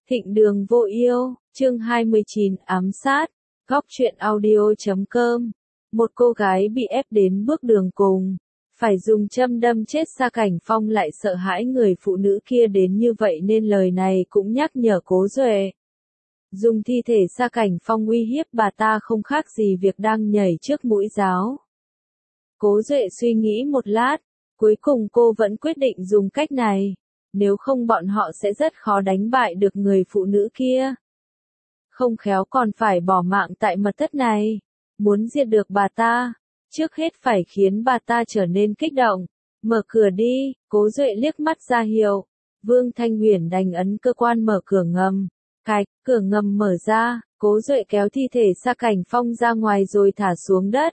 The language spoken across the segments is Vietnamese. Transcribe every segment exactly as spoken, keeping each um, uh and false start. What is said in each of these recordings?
Thịnh Đường Vô Yêu, chương hai mươi chín, ám sát, góc truyện audio chấm com. Một cô gái bị ép đến bước đường cùng, phải dùng châm đâm chết Sa Cảnh Phong lại sợ hãi người phụ nữ kia đến như vậy nên lời này cũng nhắc nhở Cố Duệ. Dùng thi thể Sa Cảnh Phong uy hiếp bà ta không khác gì việc đang nhảy trước mũi giáo. Cố Duệ suy nghĩ một lát, cuối cùng cô vẫn quyết định dùng cách này. Nếu không bọn họ sẽ rất khó đánh bại được người phụ nữ kia. Không khéo còn phải bỏ mạng tại mật thất này. Muốn diệt được bà ta, trước hết phải khiến bà ta trở nên kích động. Mở cửa đi, Cố Duệ liếc mắt ra hiệu. Vương Thanh Huyền đành ấn cơ quan mở cửa ngầm. Cạch, cửa ngầm mở ra, Cố Duệ kéo thi thể Sa Cảnh Phong ra ngoài rồi thả xuống đất.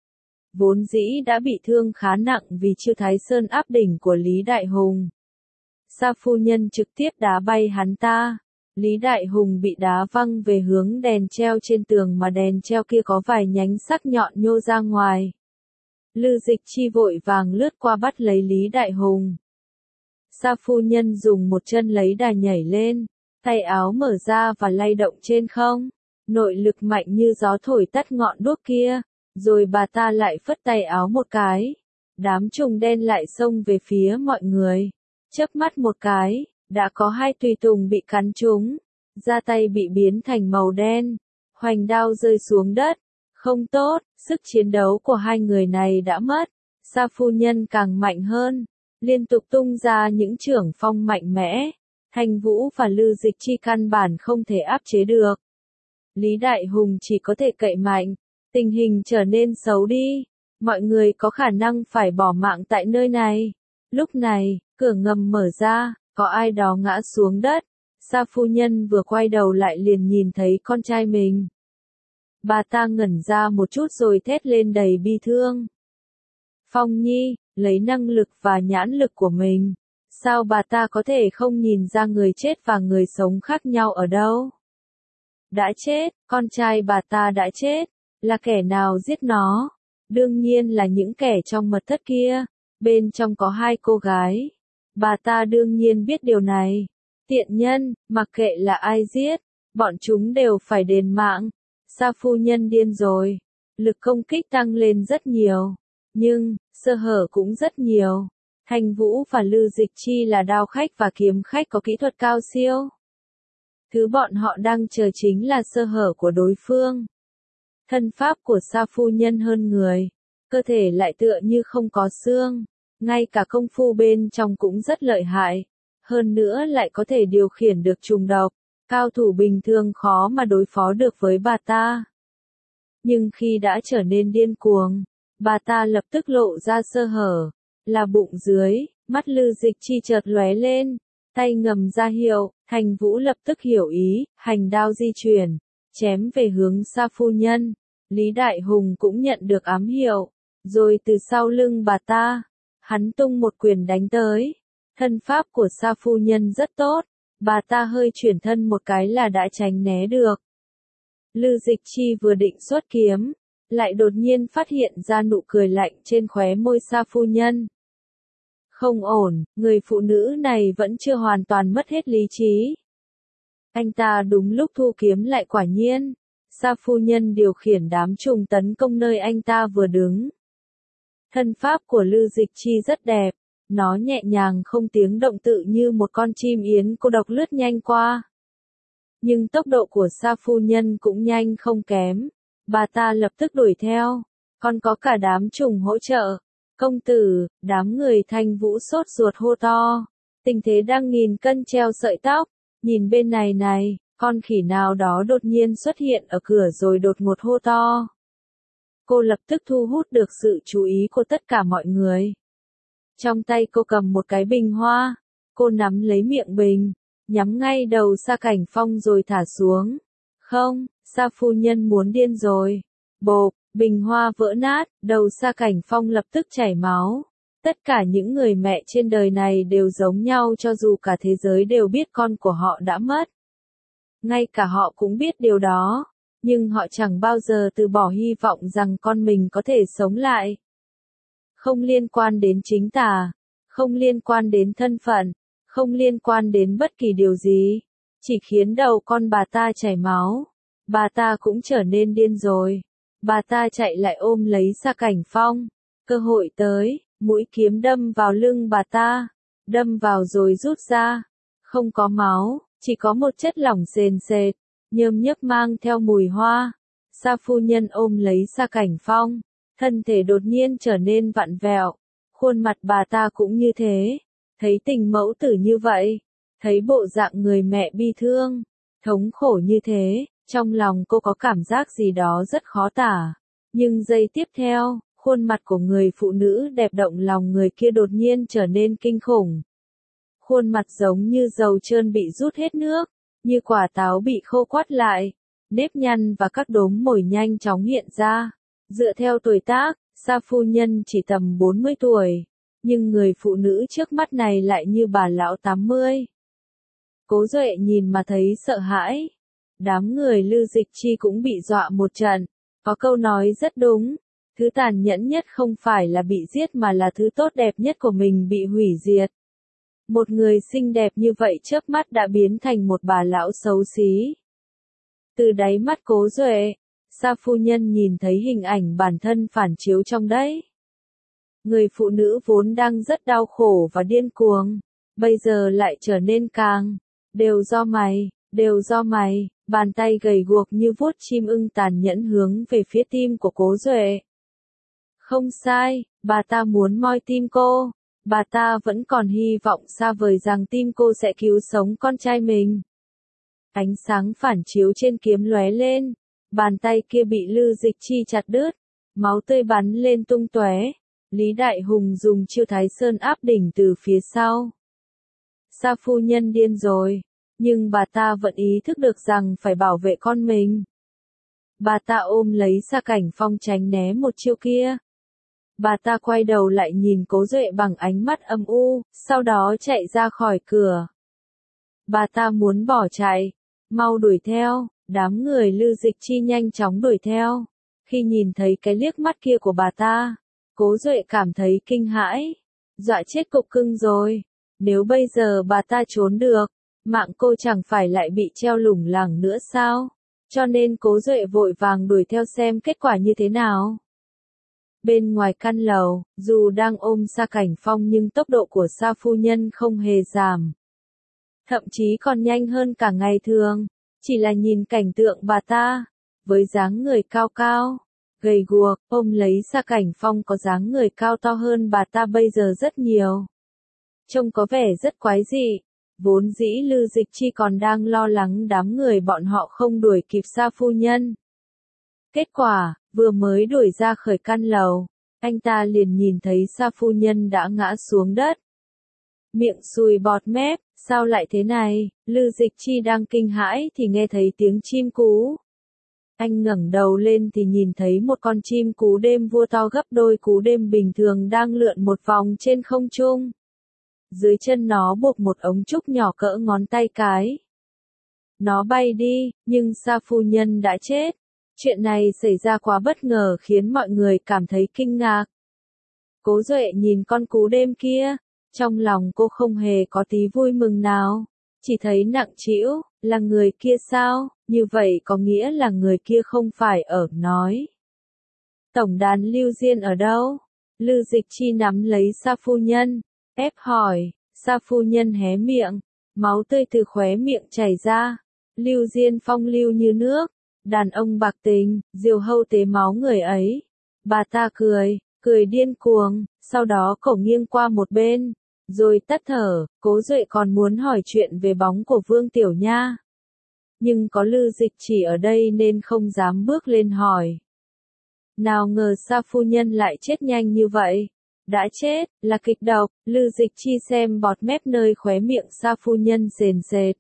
Vốn dĩ đã bị thương khá nặng vì Chiêu Thái Sơn áp đỉnh của Lý Đại Hùng. Sa phu nhân trực tiếp đá bay hắn ta. Lý Đại Hùng bị đá văng về hướng đèn treo trên tường mà đèn treo kia có vài nhánh sắc nhọn nhô ra ngoài. Lư Dịch Chi vội vàng lướt qua bắt lấy Lý Đại Hùng. Sa phu nhân dùng một chân lấy đà nhảy lên, tay áo mở ra và lay động trên không. Nội lực mạnh như gió thổi tắt ngọn đuốc kia, rồi bà ta lại phất tay áo một cái. Đám trùng đen lại xông về phía mọi người. Chớp mắt một cái, đã có hai tùy tùng bị cắn trúng, da tay bị biến thành màu đen, hoành đao rơi xuống đất. Không tốt, sức chiến đấu của hai người này đã mất. Sa phu nhân càng mạnh hơn, liên tục tung ra những chưởng phong mạnh mẽ. Thanh Vũ và Lư Dịch Chi căn bản không thể áp chế được. Lý Đại Hùng chỉ có thể cậy mạnh, tình hình trở nên xấu đi. Mọi người có khả năng phải bỏ mạng tại nơi này. Lúc này, cửa ngầm mở ra, có ai đó ngã xuống đất. Sa phu nhân vừa quay đầu lại liền nhìn thấy con trai mình. Bà ta ngẩn ra một chút rồi thét lên đầy bi thương. Phong Nhi, lấy năng lực và nhãn lực của mình, sao bà ta có thể không nhìn ra người chết và người sống khác nhau ở đâu? Đã chết, con trai bà ta đã chết, là kẻ nào giết nó? Đương nhiên là những kẻ trong mật thất kia, bên trong có hai cô gái. Bà ta đương nhiên biết điều này. Tiện nhân, mặc kệ là ai giết, bọn chúng đều phải đền mạng. Sa phu nhân điên rồi. Lực công kích tăng lên rất nhiều. Nhưng, sơ hở cũng rất nhiều. Thanh Vũ và Lư Dịch Chi là đao khách và kiếm khách có kỹ thuật cao siêu. Thứ bọn họ đang chờ chính là sơ hở của đối phương. Thân pháp của Sa phu nhân hơn người. Cơ thể lại tựa như không có xương. Ngay cả công phu bên trong cũng rất lợi hại. Hơn nữa lại có thể điều khiển được trùng độc. Cao thủ bình thường khó mà đối phó được với bà ta. Nhưng khi đã trở nên điên cuồng, bà ta lập tức lộ ra sơ hở. Là bụng dưới, mắt Lư Dịch Chi chợt lóe lên. Tay ngầm ra hiệu, Thanh Vũ lập tức hiểu ý, hành đao di chuyển, chém về hướng Sa phu nhân. Lý Đại Hùng cũng nhận được ám hiệu. Rồi từ sau lưng bà ta, hắn tung một quyền đánh tới. Thân pháp của Sa phu nhân rất tốt, bà ta hơi chuyển thân một cái là đã tránh né được. Lư Dịch Chi vừa định xuất kiếm, lại đột nhiên phát hiện ra nụ cười lạnh trên khóe môi Sa phu nhân. Không ổn, người phụ nữ này vẫn chưa hoàn toàn mất hết lý trí. Anh ta đúng lúc thu kiếm lại quả nhiên. Sa phu nhân điều khiển đám trùng tấn công nơi anh ta vừa đứng. Thân pháp của Lư Dịch Chi rất đẹp, nó nhẹ nhàng không tiếng động tự như một con chim yến cô độc lướt nhanh qua. Nhưng tốc độ của Sa phu nhân cũng nhanh không kém, bà ta lập tức đuổi theo, còn có cả đám trùng hỗ trợ. Công tử, đám người Thanh Vũ sốt ruột hô to, tình thế đang nghìn cân treo sợi tóc, nhìn bên này này, con khỉ nào đó đột nhiên xuất hiện ở cửa rồi đột ngột hô to. Cô lập tức thu hút được sự chú ý của tất cả mọi người. Trong tay cô cầm một cái bình hoa, cô nắm lấy miệng bình, nhắm ngay đầu Sa Cảnh Phong rồi thả xuống. Không, Sa phu nhân muốn điên rồi. Bộp, bình hoa vỡ nát, đầu Sa Cảnh Phong lập tức chảy máu. Tất cả những người mẹ trên đời này đều giống nhau cho dù cả thế giới đều biết con của họ đã mất. Ngay cả họ cũng biết điều đó. Nhưng họ chẳng bao giờ từ bỏ hy vọng rằng con mình có thể sống lại. Không liên quan đến chính tà, không liên quan đến thân phận, không liên quan đến bất kỳ điều gì. chỉ khiến đầu con bà ta chảy máu. Bà ta cũng trở nên điên rồi. Bà ta chạy lại ôm lấy Sa Cảnh Phong. Cơ hội tới, mũi kiếm đâm vào lưng bà ta. Đâm vào rồi rút ra. Không có máu, chỉ có một chất lỏng sền sệt, nhơm nhớp mang theo mùi hoa. Sa phu nhân ôm lấy Sa Cảnh Phong. Thân thể đột nhiên trở nên vặn vẹo. Khuôn mặt bà ta cũng như thế. Thấy tình mẫu tử như vậy. Thấy bộ dạng người mẹ bi thương, thống khổ như thế. Trong lòng cô có cảm giác gì đó rất khó tả. Nhưng giây tiếp theo, khuôn mặt của người phụ nữ đẹp động lòng người kia đột nhiên trở nên kinh khủng. Khuôn mặt giống như dầu trơn bị rút hết nước, như quả táo bị khô quắt lại. Nếp nhăn và các đốm mồi nhanh chóng hiện ra. Dựa theo tuổi tác, Sa phu nhân chỉ tầm bốn mươi tuổi. Nhưng người phụ nữ trước mắt này lại như bà lão tám mươi. Cố Duệ nhìn mà thấy sợ hãi. Đám người Lư Dịch Chi cũng bị dọa một trận. Có câu nói rất đúng. Thứ tàn nhẫn nhất không phải là bị giết mà là thứ tốt đẹp nhất của mình bị hủy diệt. Một người xinh đẹp như vậy chớp mắt đã biến thành một bà lão xấu xí. Từ đáy mắt Cố Duệ, Sa phu nhân nhìn thấy hình ảnh bản thân phản chiếu trong đấy. Người phụ nữ vốn đang rất đau khổ và điên cuồng, bây giờ lại trở nên càng, đều do mày, đều do mày, bàn tay gầy guộc như vuốt chim ưng tàn nhẫn hướng về phía tim của Cố Duệ. Không sai, bà ta muốn moi tim cô, bà ta vẫn còn hy vọng xa vời rằng tim cô sẽ cứu sống con trai mình. Ánh sáng phản chiếu trên kiếm lóe lên, bàn tay kia bị Lư Dịch Chi chặt đứt, máu tươi bắn lên tung tóe. Lý Đại Hùng dùng chiêu Thái Sơn áp đỉnh từ phía sau. Sa phu nhân điên rồi, nhưng bà ta vẫn ý thức được rằng phải bảo vệ con mình. Bà ta ôm lấy Sa Cảnh Phong tránh né một chiêu kia. Bà ta quay đầu lại nhìn Cố Duệ bằng ánh mắt âm u, sau đó chạy ra khỏi cửa. Bà ta muốn bỏ chạy, mau đuổi theo, đám người Lư Dịch Chi nhanh chóng đuổi theo. Khi nhìn thấy cái liếc mắt kia của bà ta, Cố Duệ cảm thấy kinh hãi, dọa chết cục cưng rồi. Nếu bây giờ bà ta trốn được, mạng cô chẳng phải lại bị treo lủng lẳng nữa sao? Cho nên Cố Duệ vội vàng đuổi theo xem kết quả như thế nào. Bên ngoài căn lầu, dù đang ôm Sa Cảnh Phong nhưng tốc độ của Sa phu nhân không hề giảm. Thậm chí còn nhanh hơn cả ngày thường, chỉ là nhìn cảnh tượng bà ta, với dáng người cao cao, gầy guộc, ôm lấy Sa Cảnh Phong có dáng người cao to hơn bà ta bây giờ rất nhiều. Trông có vẻ rất quái dị, vốn dĩ Lư Dịch Chi còn đang lo lắng đám người bọn họ không đuổi kịp Sa phu nhân. Kết quả, vừa mới đuổi ra khỏi căn lầu, anh ta liền nhìn thấy Sa phu nhân đã ngã xuống đất. Miệng sùi bọt mép, sao lại thế này? Lư Dịch Chi đang kinh hãi thì nghe thấy tiếng chim cú. Anh ngẩng đầu lên thì nhìn thấy một con chim cú đêm vua to gấp đôi cú đêm bình thường đang lượn một vòng trên không trung. Dưới chân nó buộc một ống trúc nhỏ cỡ ngón tay cái. Nó bay đi, nhưng Sa phu nhân đã chết. Chuyện này xảy ra quá bất ngờ khiến mọi người cảm thấy kinh ngạc. Cố Duệ nhìn con cú đêm kia, trong lòng cô không hề có tí vui mừng nào, chỉ thấy nặng trĩu, là người kia sao, như vậy có nghĩa là người kia không phải ở, nói. Tổng đàn Lưu Diên ở đâu? Lư Dịch Chi nắm lấy Sa phu nhân, ép hỏi. Sa phu nhân hé miệng, máu tươi từ khóe miệng chảy ra. Lưu Diên phong lưu như nước, đàn ông bạc tình, diều hâu tế máu người ấy. Bà ta cười, cười điên cuồng, sau đó cổ nghiêng qua một bên, rồi tắt thở. Cố Duệ còn muốn hỏi chuyện về bóng của Vương Tiểu Nha, nhưng có Lư Dịch Chỉ ở đây nên không dám bước lên hỏi. Nào ngờ Sa phu nhân lại chết nhanh như vậy. Đã chết, là kịch độc. Lư Dịch Chi xem bọt mép nơi khóe miệng Sa phu nhân sền sệt.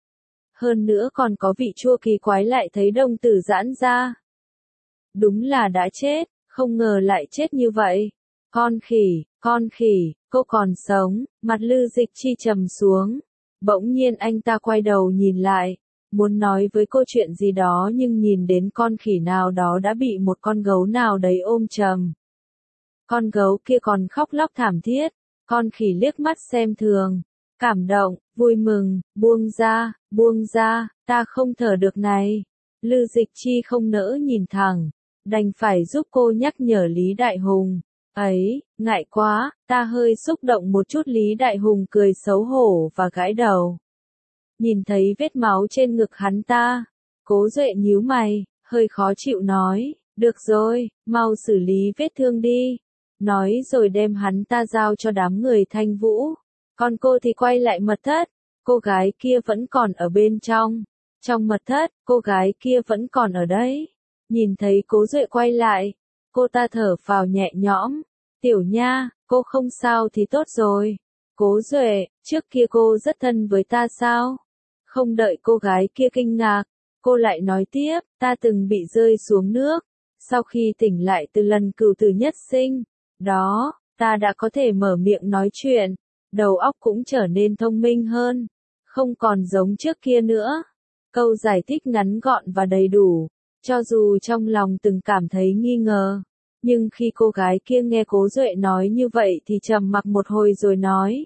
Hơn nữa còn có vị chua kỳ quái, lại thấy đồng tử giãn ra. Đúng là đã chết, không ngờ lại chết như vậy. Con khỉ, con khỉ, cô còn sống. Mặt Lư Dịch Chi trầm xuống. Bỗng nhiên anh ta quay đầu nhìn lại, muốn nói với cô chuyện gì đó nhưng nhìn đến con khỉ nào đó đã bị một con gấu nào đấy ôm chầm. Con gấu kia còn khóc lóc thảm thiết, con khỉ liếc mắt xem thường, cảm động, vui mừng, buông ra, Buông ra, ta không thở được này. Lư Dịch Chi không nỡ nhìn thẳng, đành phải giúp cô nhắc nhở Lý Đại Hùng. Ấy, ngại quá, ta hơi xúc động một chút. Lý Đại Hùng cười xấu hổ và gãi đầu. Nhìn thấy vết máu trên ngực hắn ta, Cố Duệ nhíu mày, hơi khó chịu nói, được rồi, mau xử lý vết thương đi. Nói rồi đem hắn ta giao cho đám người Thanh Vũ. Còn cô thì quay lại mật thất, cô gái kia vẫn còn ở bên trong. Trong mật thất, cô gái kia vẫn còn ở đấy. Nhìn thấy Cố Duệ quay lại, cô ta thở phào nhẹ nhõm. Tiểu Nha, cô không sao thì tốt rồi. Cố Duệ, trước kia cô rất thân với ta sao? Không đợi cô gái kia kinh ngạc, cô lại nói tiếp, ta từng bị rơi xuống nước. Sau khi tỉnh lại từ lần cửu tử nhất sinh, đó, ta đã có thể mở miệng nói chuyện, đầu óc cũng trở nên thông minh hơn, không còn giống trước kia nữa. Câu giải thích ngắn gọn và đầy đủ, cho dù trong lòng từng cảm thấy nghi ngờ, nhưng khi cô gái kia nghe Cố Duệ nói như vậy thì trầm mặc một hồi rồi nói.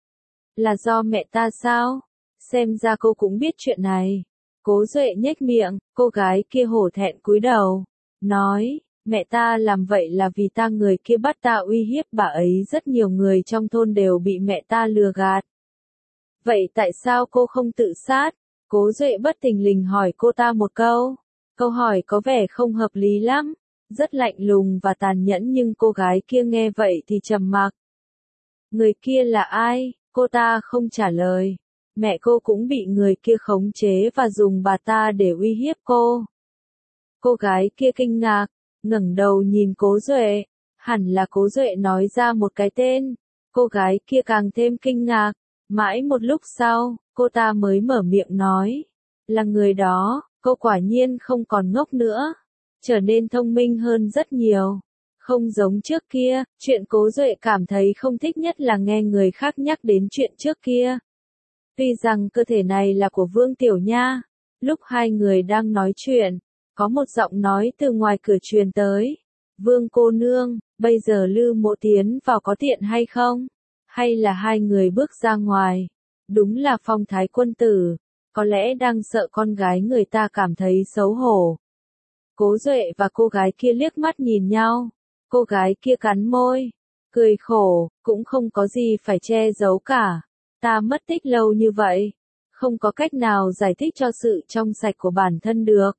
Là do mẹ ta sao? Xem ra cô cũng biết chuyện này. Cố Duệ nhếch miệng, cô gái kia hổ thẹn cúi đầu, nói, mẹ ta làm vậy là vì ta người kia bắt ta uy hiếp bà ấy, rất nhiều người trong thôn đều bị mẹ ta lừa gạt. Vậy tại sao cô không tự sát? Cố Duệ bất thình lình hỏi cô ta một câu. Câu hỏi có vẻ không hợp lý lắm, rất lạnh lùng và tàn nhẫn, nhưng cô gái kia nghe vậy thì trầm mặc. Người kia là ai? Cô ta không trả lời. Mẹ cô cũng bị người kia khống chế và dùng bà ta để uy hiếp cô. Cô gái kia kinh ngạc, ngẩng đầu nhìn Cố Duệ, hẳn là Cố Duệ nói ra một cái tên. Cô gái kia càng thêm kinh ngạc, mãi một lúc sau, cô ta mới mở miệng nói, là người đó. Cô quả nhiên không còn ngốc nữa, trở nên thông minh hơn rất nhiều. Không giống trước kia, chuyện Cố Duệ cảm thấy không thích nhất là nghe người khác nhắc đến chuyện trước kia. Tuy rằng cơ thể này là của Vương Tiểu Nha, lúc hai người đang nói chuyện, có một giọng nói từ ngoài cửa truyền tới. Vương cô nương, bây giờ Lư Mộ tiến vào có tiện hay không? Hay là hai người bước ra ngoài? Đúng là phong thái quân tử, có lẽ đang sợ con gái người ta cảm thấy xấu hổ. Cố Duệ và cô gái kia liếc mắt nhìn nhau, cô gái kia cắn môi, cười khổ, cũng không có gì phải che giấu cả. Ta mất tích lâu như vậy, không có cách nào giải thích cho sự trong sạch của bản thân được.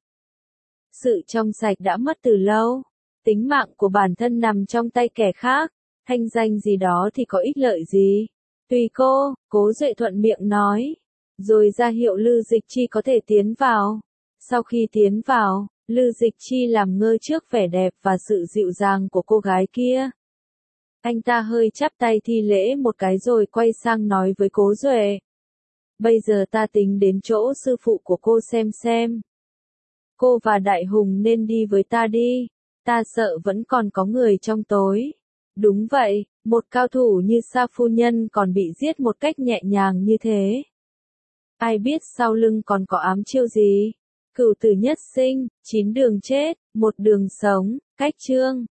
Sự trong sạch đã mất từ lâu, tính mạng của bản thân nằm trong tay kẻ khác, thanh danh gì đó thì có ích lợi gì. Tùy cô, Cố Duệ thuận miệng nói, rồi ra hiệu Lư Dịch Chi có thể tiến vào. Sau khi tiến vào, Lư Dịch Chi làm ngơ trước vẻ đẹp và sự dịu dàng của cô gái kia. Anh ta hơi chắp tay thi lễ một cái rồi quay sang nói với Cố Duệ. Bây giờ ta tính đến chỗ sư phụ của cô xem xem. Cô và Đại Hùng nên đi với ta đi, ta sợ vẫn còn có người trong tối. Đúng vậy, một cao thủ như Sa phu nhân còn bị giết một cách nhẹ nhàng như thế. Ai biết sau lưng còn có ám chiêu gì? Cửu tử nhất sinh, chín đường chết, một đường sống, cách chương.